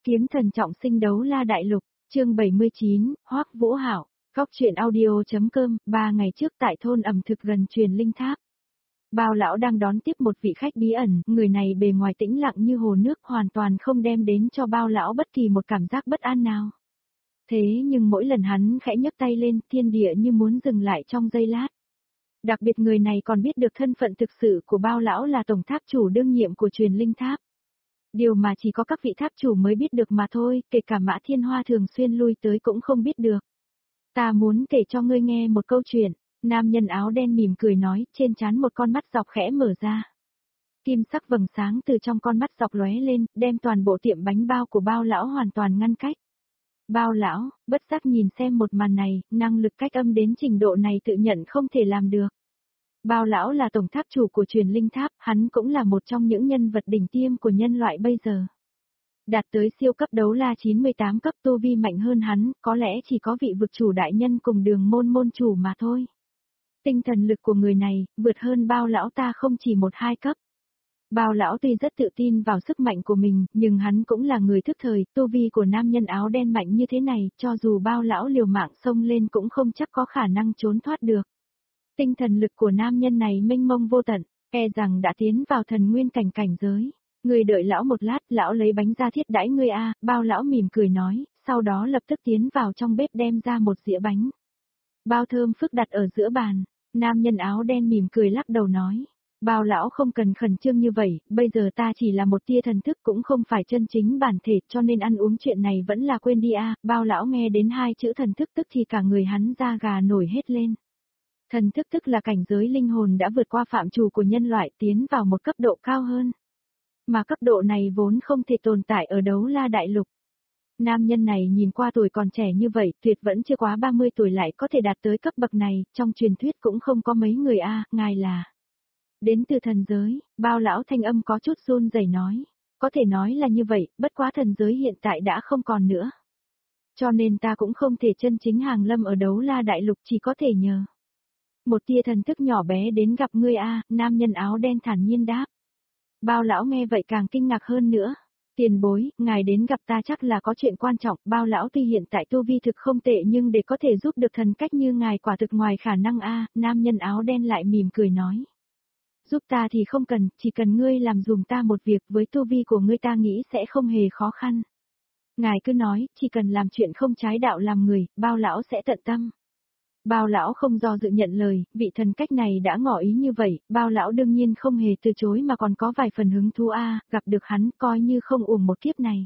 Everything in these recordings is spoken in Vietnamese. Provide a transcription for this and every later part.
Kiếm thần trọng sinh đấu la đại lục, chương 79, Hoắc Vũ Hạo, Góc truyện audio.com, 3 ngày trước tại thôn ẩm thực gần truyền linh tháp. Bao lão đang đón tiếp một vị khách bí ẩn, người này bề ngoài tĩnh lặng như hồ nước, hoàn toàn không đem đến cho bao lão bất kỳ một cảm giác bất an nào. Thế nhưng mỗi lần hắn khẽ nhấc tay lên, thiên địa như muốn dừng lại trong giây lát. Đặc biệt người này còn biết được thân phận thực sự của bao lão là tổng tháp chủ đương nhiệm của truyền linh tháp. Điều mà chỉ có các vị tháp chủ mới biết được mà thôi, kể cả Mã Thiên Hoa thường xuyên lui tới cũng không biết được. Ta muốn kể cho ngươi nghe một câu chuyện, nam nhân áo đen mỉm cười nói, trên trán một con mắt dọc khẽ mở ra. Kim sắc vầng sáng từ trong con mắt dọc lóe lên, đem toàn bộ tiệm bánh bao của bao lão hoàn toàn ngăn cách. Bao lão, bất giác nhìn xem một màn này, năng lực cách âm đến trình độ này tự nhận không thể làm được. Bao lão là tổng tháp chủ của truyền linh tháp, hắn cũng là một trong những nhân vật đỉnh tiêm của nhân loại bây giờ. Đạt tới siêu cấp đấu la 98 cấp, tu vi mạnh hơn hắn, có lẽ chỉ có vị vực chủ đại nhân cùng đường môn môn chủ mà thôi. Tinh thần lực của người này, vượt hơn bao lão ta không chỉ 1-2 cấp. Bao lão tuy rất tự tin vào sức mạnh của mình, nhưng hắn cũng là người thức thời, tu vi của nam nhân áo đen mạnh như thế này, cho dù bao lão liều mạng xông lên cũng không chắc có khả năng trốn thoát được. Tinh thần lực của nam nhân này mênh mông vô tận, e rằng đã tiến vào thần nguyên cảnh giới. Người đợi lão một lát, lão lấy bánh ra thiết đãi ngươi a, bao lão mỉm cười nói, sau đó lập tức tiến vào trong bếp đem ra một dĩa bánh. Bao thơm phức đặt ở giữa bàn, nam nhân áo đen mỉm cười lắc đầu nói. Bao lão không cần khẩn trương như vậy, bây giờ ta chỉ là một tia thần thức cũng không phải chân chính bản thể, cho nên ăn uống chuyện này vẫn là quên đi a. Bao lão nghe đến 2 chữ thần thức tức thì cả người hắn da gà nổi hết lên. Thần thức tức là cảnh giới linh hồn đã vượt qua phạm trù của nhân loại, tiến vào một cấp độ cao hơn. Mà cấp độ này vốn không thể tồn tại ở đấu la đại lục. Nam nhân này nhìn qua tuổi còn trẻ như vậy, tuyệt vẫn chưa quá 30 tuổi lại có thể đạt tới cấp bậc này, trong truyền thuyết cũng không có mấy người a. Ngài là đến từ thần giới. Bao lão thanh âm có chút run rẩy nói. Có thể nói là như vậy, bất quá thần giới hiện tại đã không còn nữa. Cho nên ta cũng không thể chân chính hàng lâm ở đấu la đại lục, chỉ có thể nhờ một tia thần thức nhỏ bé đến gặp ngươi a. Nam nhân áo đen thản nhiên đáp. Bao lão nghe vậy càng kinh ngạc hơn nữa. Tiền bối, ngài đến gặp ta chắc là có chuyện quan trọng. Bao lão tuy hiện tại tu vi thực không tệ nhưng để có thể giúp được thần cách như ngài quả thực ngoài khả năng a. Nam nhân áo đen lại mỉm cười nói. Giúp ta thì không cần, chỉ cần ngươi làm dùm ta một việc, với tu vi của ngươi ta nghĩ sẽ không hề khó khăn. Ngài cứ nói, chỉ cần làm chuyện không trái đạo làm người, bao lão sẽ tận tâm. Bao lão không do dự nhận lời, vị thần cách này đã ngỏ ý như vậy, bao lão đương nhiên không hề từ chối mà còn có vài phần hứng thú a, gặp được hắn coi như không uổng một kiếp này.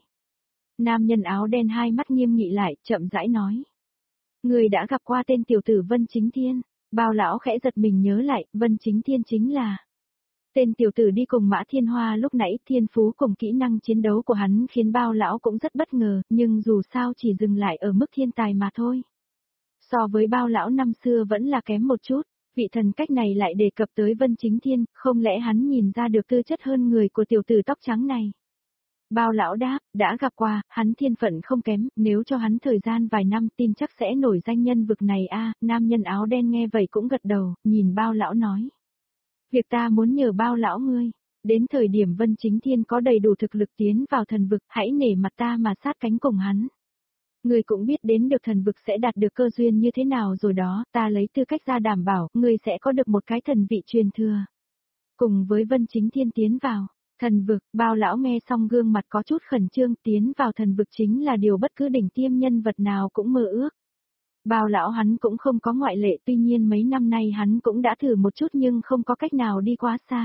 Nam nhân áo đen hai mắt nghiêm nghị lại, chậm rãi nói. Người đã gặp qua tên tiểu tử Vân Chính Thiên. Bao lão khẽ giật mình nhớ lại, Vân Chính Thiên chính là tên tiểu tử đi cùng Mã Thiên Hoa lúc nãy. Thiên phú cùng kỹ năng chiến đấu của hắn khiến bao lão cũng rất bất ngờ, nhưng dù sao chỉ dừng lại ở mức thiên tài mà thôi. So với bao lão năm xưa vẫn là kém một chút, vị thần cách này lại đề cập tới Vân Chính Thiên, không lẽ hắn nhìn ra được tư chất hơn người của tiểu tử tóc trắng này. Bao lão đáp, đã gặp qua, hắn thiên phận không kém, nếu cho hắn thời gian vài năm tin chắc sẽ nổi danh nhân vực này a. Nam nhân áo đen nghe vậy cũng gật đầu, nhìn bao lão nói. Việc ta muốn nhờ bao lão ngươi, đến thời điểm Vân Chính Thiên có đầy đủ thực lực tiến vào thần vực, hãy nể mặt ta mà sát cánh cùng hắn. Ngươi cũng biết đến được thần vực sẽ đạt được cơ duyên như thế nào rồi đó, ta lấy tư cách ra đảm bảo, ngươi sẽ có được một cái thần vị truyền thừa. Cùng với Vân Chính Thiên tiến vào thần vực, bao lão nghe xong gương mặt có chút khẩn trương, tiến vào thần vực chính là điều bất cứ đỉnh tiêm nhân vật nào cũng mơ ước. Bao lão hắn cũng không có ngoại lệ, tuy nhiên mấy năm nay hắn cũng đã thử một chút nhưng không có cách nào đi quá xa.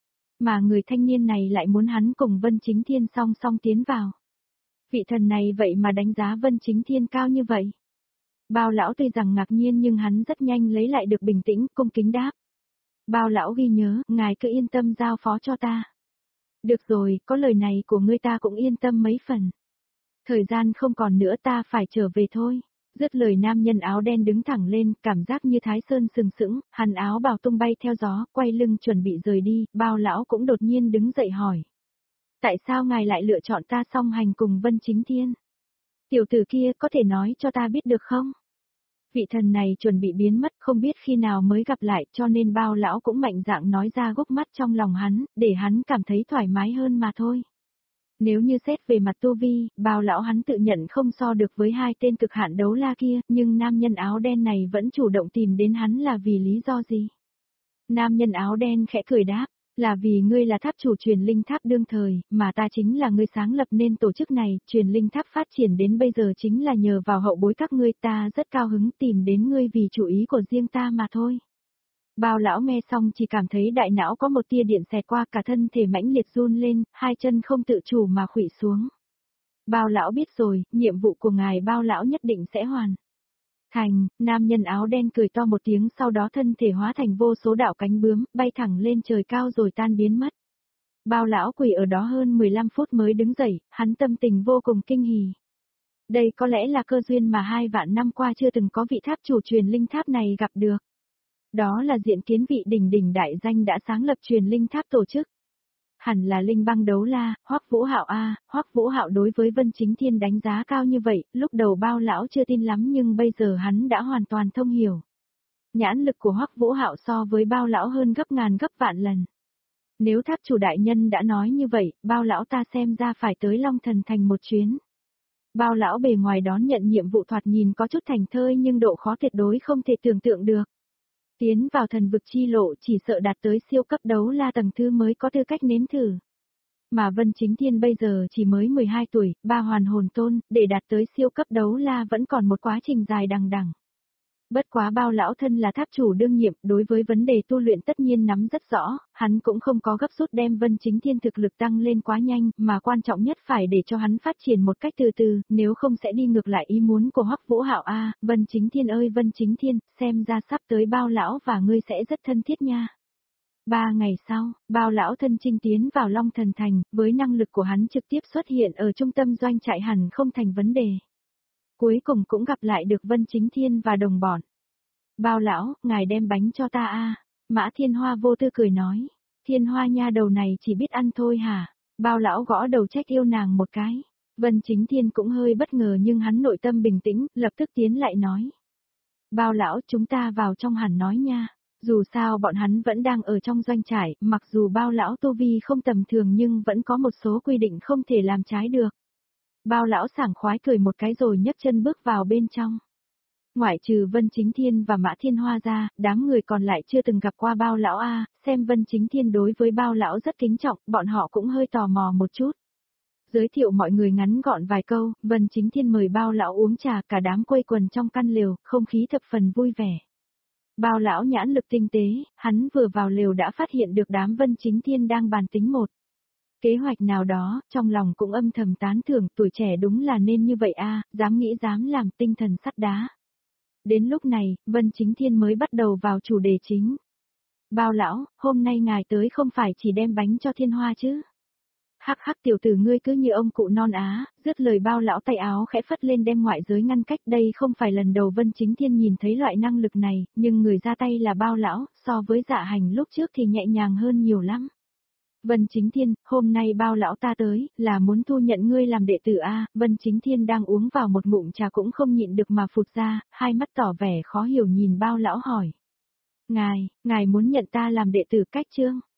Mà người thanh niên này lại muốn hắn cùng Vân Chính Thiên song song tiến vào. Vị thần này vậy mà đánh giá Vân Chính Thiên cao như vậy. Bao lão tuy rằng ngạc nhiên nhưng hắn rất nhanh lấy lại được bình tĩnh, cung kính đáp. Bao lão ghi nhớ, ngài cứ yên tâm giao phó cho ta. Được rồi, có lời này của ngươi ta cũng yên tâm mấy phần. Thời gian không còn nữa, ta phải trở về thôi. Dứt lời nam nhân áo đen đứng thẳng lên, cảm giác như Thái Sơn sừng sững, hắn áo bào tung bay theo gió, quay lưng chuẩn bị rời đi. Bao lão cũng đột nhiên đứng dậy hỏi. Tại sao ngài lại lựa chọn ta song hành cùng Vân Chính Thiên? Tiểu tử kia có thể nói cho ta biết được không? Vị thần này chuẩn bị biến mất, không biết khi nào mới gặp lại, cho nên bao lão cũng mạnh dạn nói ra gốc mắt trong lòng hắn, để hắn cảm thấy thoải mái hơn mà thôi. Nếu như xét về mặt tu vi, Bao lão hắn tự nhận không so được với hai tên cực hạn đấu la kia, nhưng nam nhân áo đen này vẫn chủ động tìm đến hắn là vì lý do gì? Nam nhân áo đen khẽ cười đáp, là vì ngươi là tháp chủ truyền linh tháp đương thời, mà ta chính là ngươi sáng lập nên tổ chức này, truyền linh tháp phát triển đến bây giờ chính là nhờ vào hậu bối các ngươi, ta rất cao hứng tìm đến ngươi vì chủ ý của riêng ta mà thôi. Bao lão nghe xong chỉ cảm thấy đại não có một tia điện xẹt qua, cả thân thể mãnh liệt run lên, hai chân không tự chủ mà khuỵu xuống. Bao lão biết rồi, nhiệm vụ của ngài Bao lão nhất định sẽ hoàn thành. Nam nhân áo đen cười to một tiếng, sau đó thân thể hóa thành vô số đạo cánh bướm, bay thẳng lên trời cao rồi tan biến mất. Bao lão quỳ ở đó hơn 15 phút mới đứng dậy, hắn tâm tình vô cùng kinh hỉ. Đây có lẽ là cơ duyên mà 2 vạn năm qua chưa từng có vị tháp chủ truyền linh tháp này gặp được. Đó là diện kiến vị đỉnh đỉnh đại danh đã sáng lập truyền linh tháp tổ chức. Hẳn là Linh Băng Đấu La, Hoắc Vũ Hạo a. Hoắc Vũ Hạo đối với Vân Chính Thiên đánh giá cao như vậy, lúc đầu Bao lão chưa tin lắm nhưng bây giờ hắn đã hoàn toàn thông hiểu. Nhãn lực của Hoắc Vũ Hạo so với Bao lão hơn gấp ngàn gấp vạn lần. Nếu tháp chủ đại nhân đã nói như vậy, Bao lão ta xem ra phải tới Long Thần Thành một chuyến. Bao lão bề ngoài đón nhận nhiệm vụ thoạt nhìn có chút thành thơi nhưng độ khó tuyệt đối không thể tưởng tượng được. Tiến vào thần vực chi lộ chỉ sợ đạt tới siêu cấp đấu la tầng thứ mới có tư cách nếm thử. Mà Vân Chính Thiên bây giờ chỉ mới 12 tuổi, 3 hoàn hồn tôn, để đạt tới siêu cấp đấu la vẫn còn một quá trình dài đằng đẵng. Bất quá Bao lão thân là tháp chủ đương nhiệm, đối với vấn đề tu luyện tất nhiên nắm rất rõ, hắn cũng không có gấp rút đem Vân Chính Thiên thực lực tăng lên quá nhanh, mà quan trọng nhất phải để cho hắn phát triển một cách từ từ, nếu không sẽ đi ngược lại ý muốn của Hoắc Vũ Hạo a. Vân Chính Thiên ơi Vân Chính Thiên, xem ra sắp tới Bao lão và ngươi sẽ rất thân thiết nha. 3 ngày sau, Bao lão thân chinh tiến vào Long Thần Thành, với năng lực của hắn trực tiếp xuất hiện ở trung tâm doanh trại hẳn không thành vấn đề. Cuối cùng cũng gặp lại được Vân Chính Thiên và đồng bọn. Bao lão, ngài đem bánh cho ta a. Mã Thiên Hoa vô tư cười nói. Thiên Hoa nha đầu này chỉ biết ăn thôi hả? Bao lão gõ đầu trách yêu nàng một cái. Vân Chính Thiên cũng hơi bất ngờ nhưng hắn nội tâm bình tĩnh, lập tức tiến lại nói. Bao lão chúng ta vào trong hẳn nói nha. Dù sao bọn hắn vẫn đang ở trong doanh trại, mặc dù Bao lão tu vi không tầm thường nhưng vẫn có một số quy định không thể làm trái được. Bao lão sảng khoái cười một cái rồi nhấc chân bước vào bên trong. Ngoại trừ Vân Chính Thiên và Mã Thiên Hoa ra, đám người còn lại chưa từng gặp qua Bao lão a. Xem Vân Chính Thiên đối với Bao lão rất kính trọng, bọn họ cũng hơi tò mò một chút. Giới thiệu mọi người ngắn gọn vài câu, Vân Chính Thiên mời Bao lão uống trà, cả đám quây quần trong căn lều, không khí thập phần vui vẻ. Bao lão nhãn lực tinh tế, hắn vừa vào lều đã phát hiện được đám Vân Chính Thiên đang bàn tính một kế hoạch nào đó, trong lòng cũng âm thầm tán thưởng, tuổi trẻ đúng là nên như vậy a, dám nghĩ dám làm, tinh thần sắt đá. Đến lúc này, Vân Chính Thiên mới bắt đầu vào chủ đề chính. Bao lão, hôm nay ngài tới không phải chỉ đem bánh cho Thiên Hoa chứ? Hắc hắc tiểu tử ngươi cứ như ông cụ non á, dứt lời Bao lão tay áo khẽ phất lên đem ngoại giới ngăn cách, đây không phải lần đầu Vân Chính Thiên nhìn thấy loại năng lực này, nhưng người ra tay là Bao lão, so với Dạ Hành lúc trước thì nhẹ nhàng hơn nhiều lắm. Vân Chính Thiên, hôm nay Bao lão ta tới, là muốn thu nhận ngươi làm đệ tử a. Vân Chính Thiên đang uống vào một ngụm trà cũng không nhịn được mà phụt ra, hai mắt tỏ vẻ khó hiểu nhìn Bao lão hỏi. Ngài muốn nhận ta làm đệ tử cách chương?